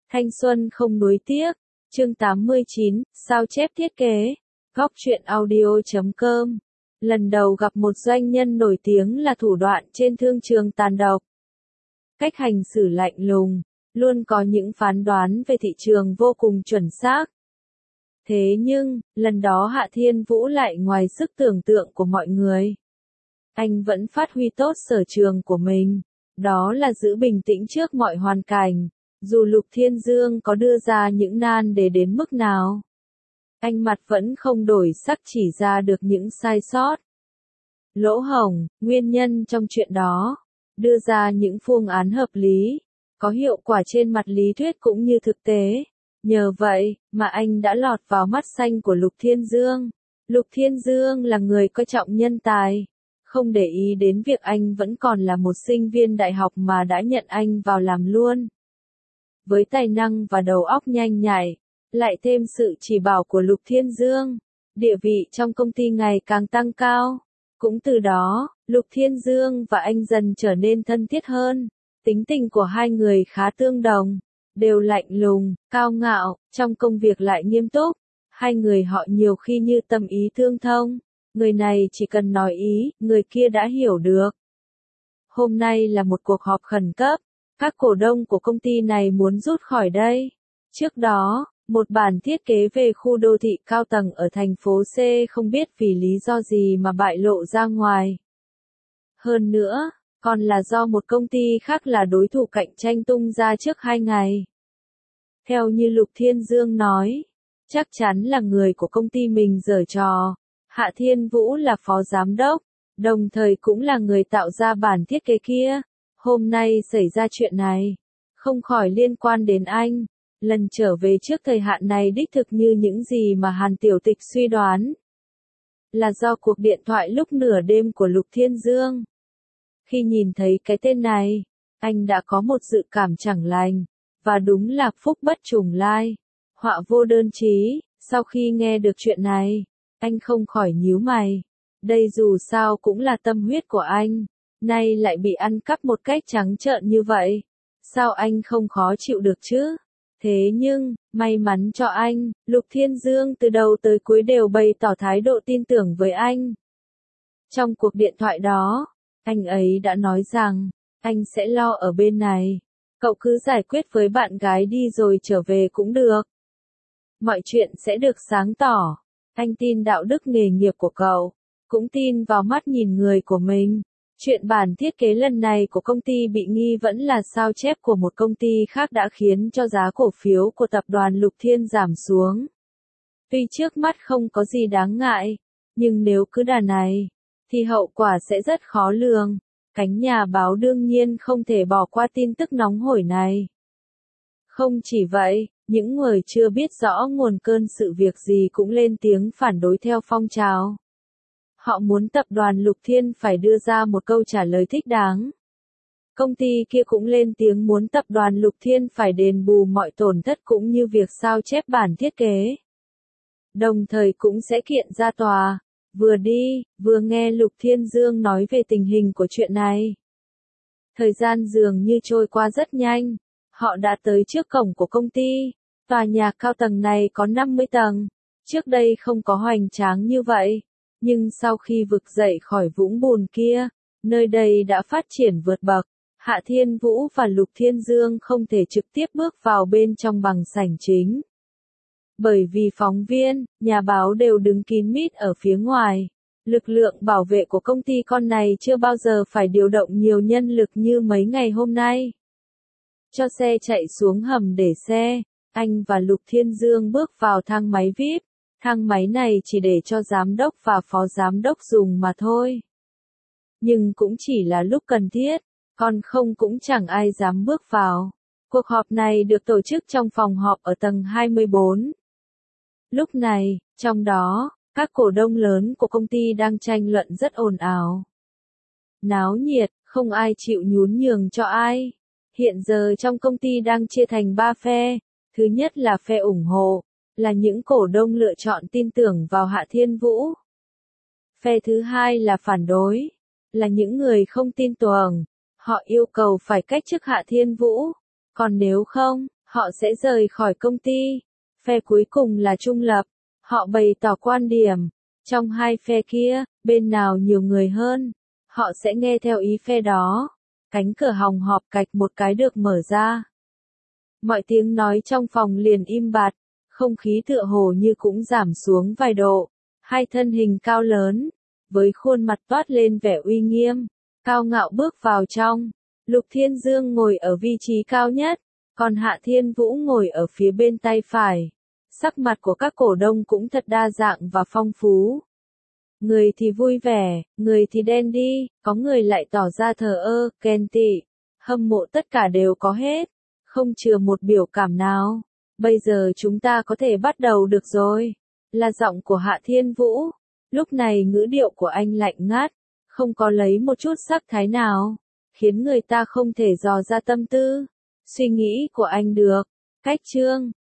Thanh xuân không nuối tiếc. Chương 89, sao chép thiết kế. Góc truyện audio.com. Lần đầu gặp một doanh nhân nổi tiếng là thủ đoạn trên thương trường tàn độc. Cách hành xử lạnh lùng, luôn có những phán đoán về thị trường vô cùng chuẩn xác. Thế nhưng, lần đó Hạ Thiên Vũ lại ngoài sức tưởng tượng của mọi người. Anh vẫn phát huy tốt sở trường của mình, đó là giữ bình tĩnh trước mọi hoàn cảnh, dù Lục Thiên Dương có đưa ra những nan đề đến mức nào. Anh mặt vẫn không đổi sắc chỉ ra được những sai sót, lỗ hổng, nguyên nhân trong chuyện đó, đưa ra những phương án hợp lý, có hiệu quả trên mặt lý thuyết cũng như thực tế. Nhờ vậy mà anh đã lọt vào mắt xanh của Lục Thiên Dương. Lục Thiên Dương là người coi trọng nhân tài, không để ý đến việc anh vẫn còn là một sinh viên đại học mà đã nhận anh vào làm luôn. Với tài năng và đầu óc nhanh nhạy, lại thêm sự chỉ bảo của Lục Thiên Dương, địa vị trong công ty ngày càng tăng cao. Cũng từ đó, Lục Thiên Dương và anh dần trở nên thân thiết hơn. Tính tình của hai người khá tương đồng, đều lạnh lùng, cao ngạo, trong công việc lại nghiêm túc. Hai người họ nhiều khi như tâm ý tương thông, người này chỉ cần nói ý, người kia đã hiểu được. Hôm nay là một cuộc họp khẩn cấp, các cổ đông của công ty này muốn rút khỏi đây. Trước đó, một bản thiết kế về khu đô thị cao tầng ở thành phố C không biết vì lý do gì mà bại lộ ra ngoài. Hơn nữa, còn là do một công ty khác là đối thủ cạnh tranh tung ra trước 2 ngày. Theo như Lục Thiên Dương nói, chắc chắn là người của công ty mình giở trò. Hạ Thiên Vũ là phó giám đốc, đồng thời cũng là người tạo ra bản thiết kế kia. Hôm nay xảy ra chuyện này, không khỏi liên quan đến anh. Lần trở về trước thời hạn này đích thực như những gì mà Hàn Tiểu Tịch suy đoán. Là do cuộc điện thoại lúc nửa đêm của Lục Thiên Dương. Khi nhìn thấy cái tên này, anh đã có một dự cảm chẳng lành. Và đúng là phúc bất trùng lai, họa vô đơn chí. Sau khi nghe được chuyện này, anh không khỏi nhíu mày. Đây dù sao cũng là tâm huyết của anh, nay lại bị ăn cắp một cách trắng trợn như vậy. Sao anh không khó chịu được chứ? Thế nhưng, may mắn cho anh, Lục Thiên Dương từ đầu tới cuối đều bày tỏ thái độ tin tưởng với anh. Trong cuộc điện thoại đó, anh ấy đã nói rằng, anh sẽ lo ở bên này. Cậu cứ giải quyết với bạn gái đi rồi trở về cũng được. Mọi chuyện sẽ được sáng tỏ. Anh tin đạo đức nghề nghiệp của cậu, cũng tin vào mắt nhìn người của mình. Chuyện bản thiết kế lần này của công ty bị nghi vẫn là sao chép của một công ty khác đã khiến cho giá cổ phiếu của tập đoàn Lục Thiên giảm xuống. Tuy trước mắt không có gì đáng ngại, nhưng nếu cứ đà này, thì hậu quả sẽ rất khó lường. Cánh nhà báo đương nhiên không thể bỏ qua tin tức nóng hổi này. Không chỉ vậy, những người chưa biết rõ nguồn cơn sự việc gì cũng lên tiếng phản đối theo phong trào. Họ muốn tập đoàn Lục Thiên phải đưa ra một câu trả lời thích đáng. Công ty kia cũng lên tiếng muốn tập đoàn Lục Thiên phải đền bù mọi tổn thất cũng như việc sao chép bản thiết kế. Đồng thời cũng sẽ kiện ra tòa. Vừa đi, vừa nghe Lục Thiên Dương nói về tình hình của chuyện này. Thời gian dường như trôi qua rất nhanh. Họ đã tới trước cổng của công ty. Tòa nhà cao tầng này có 50 tầng. Trước đây không có hoành tráng như vậy. Nhưng sau khi vực dậy khỏi vũng bùn kia, nơi đây đã phát triển vượt bậc. Hạ Thiên Vũ và Lục Thiên Dương không thể trực tiếp bước vào bên trong bằng sảnh chính. Bởi vì phóng viên, nhà báo đều đứng kín mít ở phía ngoài. Lực lượng bảo vệ của công ty con này chưa bao giờ phải điều động nhiều nhân lực như mấy ngày hôm nay. Cho xe chạy xuống hầm để xe, anh và Lục Thiên Dương bước vào thang máy VIP. Thang máy này chỉ để cho giám đốc và phó giám đốc dùng mà thôi. Nhưng cũng chỉ là lúc cần thiết, còn không cũng chẳng ai dám bước vào. Cuộc họp này được tổ chức trong phòng họp ở tầng 24. Lúc này, trong đó, các cổ đông lớn của công ty đang tranh luận rất ồn ào. Náo nhiệt, không ai chịu nhún nhường cho ai. Hiện giờ trong công ty đang chia thành 3 phe. Thứ nhất là phe ủng hộ, là những cổ đông lựa chọn tin tưởng vào Hạ Thiên Vũ. Phe thứ hai là phản đối, là những người không tin tưởng. Họ yêu cầu phải cách chức Hạ Thiên Vũ. Còn nếu không, Họ sẽ rời khỏi công ty. Phe cuối cùng là trung lập. Họ bày tỏ quan điểm. Trong hai phe kia, bên nào nhiều người hơn, họ sẽ nghe theo ý phe đó. Cánh cửa hòng họp cạch một cái được mở ra. Mọi tiếng nói trong phòng liền im bặt, không khí tựa hồ như cũng giảm xuống vài độ. Hai thân hình cao lớn, với khuôn mặt toát lên vẻ uy nghiêm, cao ngạo bước vào trong. Lục Thiên Dương ngồi ở vị trí cao nhất, còn Hạ Thiên Vũ ngồi ở phía bên tay phải. Sắc mặt của các cổ đông cũng thật đa dạng và phong phú. Người thì vui vẻ, người thì đen đi, có người lại tỏ ra thờ ơ, ghen tị, hâm mộ, tất cả đều có hết, không chừa một biểu cảm nào. Bây giờ chúng ta có thể bắt đầu được rồi. Là giọng của Hạ Thiên Vũ. Lúc này ngữ điệu của anh lạnh ngắt, không có lấy một chút sắc thái nào, khiến người ta không thể dò ra tâm tư, suy nghĩ của anh được. Cách chương